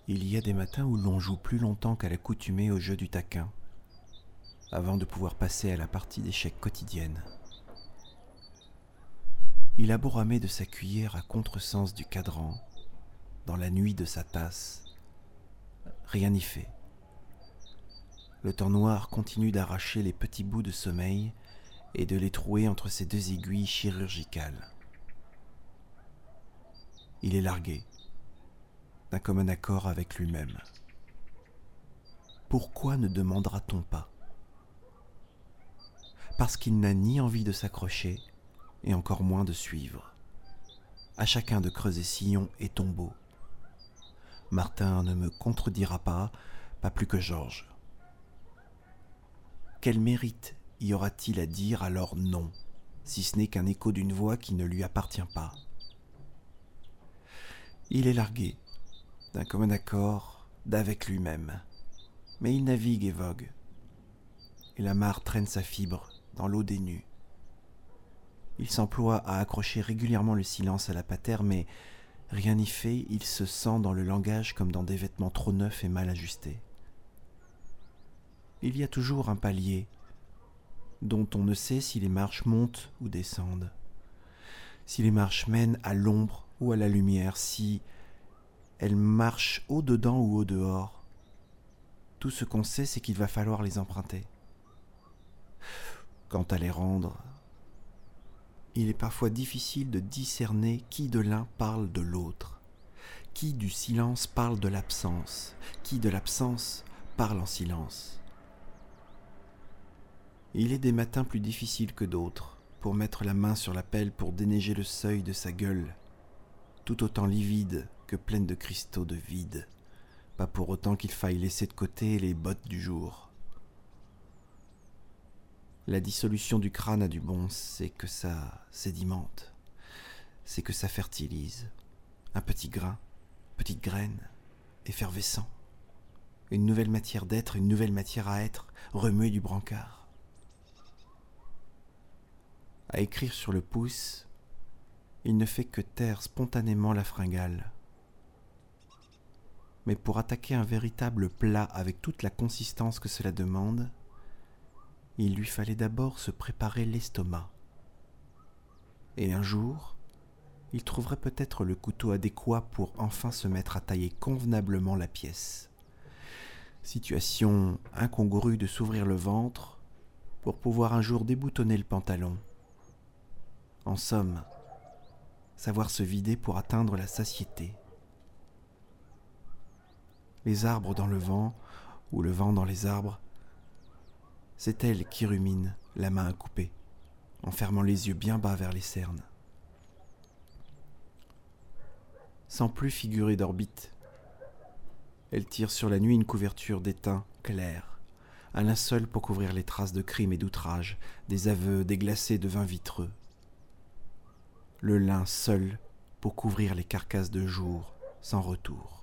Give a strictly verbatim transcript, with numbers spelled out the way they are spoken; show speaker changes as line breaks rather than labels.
Il y a des matins où l'on joue plus longtemps qu'à l'accoutumée au jeu du taquin, avant de pouvoir passer à la partie d'échecs quotidienne. Il a beau ramer de sa cuillère à contresens du cadran, dans la nuit de sa tasse, rien n'y fait. Le temps noir continue d'arracher les petits bouts de sommeil et de les trouer entre ses deux aiguilles chirurgicales. Il est largué, d'un commun accord avec lui-même. Pourquoi ne demandera-t-on pas ? Parce qu'il n'a ni envie de s'accrocher, et encore moins de suivre. À chacun de creuser sillon et tombeau. Martin ne me contredira pas, pas plus que Georges. Quel mérite y aura-t-il à dire alors non, si ce n'est qu'un écho d'une voix qui ne lui appartient pas ? Il est largué, d'un commun accord, d'avec lui-même. Mais il navigue et vogue. Et la mare traîne sa fibre dans l'eau des nues. Il s'emploie à accrocher régulièrement le silence à la patère, mais rien n'y fait, il se sent dans le langage comme dans des vêtements trop neufs et mal ajustés. Il y a toujours un palier, dont on ne sait si les marches montent ou descendent, si les marches mènent à l'ombre ou à la lumière, si elles marchent au-dedans ou au-dehors. Tout ce qu'on sait, c'est qu'il va falloir les emprunter. Quant à les rendre, il est parfois difficile de discerner qui de l'un parle de l'autre, qui du silence parle de l'absence, qui de l'absence parle en silence. Il est des matins plus difficiles que d'autres, pour mettre la main sur la pelle pour déneiger le seuil de sa gueule, tout autant livide que pleine de cristaux de vide, pas pour autant qu'il faille laisser de côté les bottes du jour. La dissolution du crâne a du bon, c'est que ça sédimente, c'est que ça fertilise. Un petit grain, petite graine, effervescent. Une nouvelle matière d'être, une nouvelle matière à être, remuée du brancard. À écrire sur le pouce, il ne fait que taire spontanément la fringale. Mais pour attaquer un véritable plat avec toute la consistance que cela demande, il lui fallait d'abord se préparer l'estomac. Et un jour, il trouverait peut-être le couteau adéquat pour enfin se mettre à tailler convenablement la pièce. Situation incongrue de s'ouvrir le ventre pour pouvoir un jour déboutonner le pantalon. En somme, savoir se vider pour atteindre la satiété. Les arbres dans le vent, ou le vent dans les arbres, c'est elle qui rumine, la main à couper, en fermant les yeux bien bas vers les cernes. Sans plus figurer d'orbite, elle tire sur la nuit une couverture d'étain clair, un linceul pour couvrir les traces de crimes et d'outrages, des aveux, des glacés de vin vitreux. Le lin seul pour couvrir les carcasses de jour sans retour.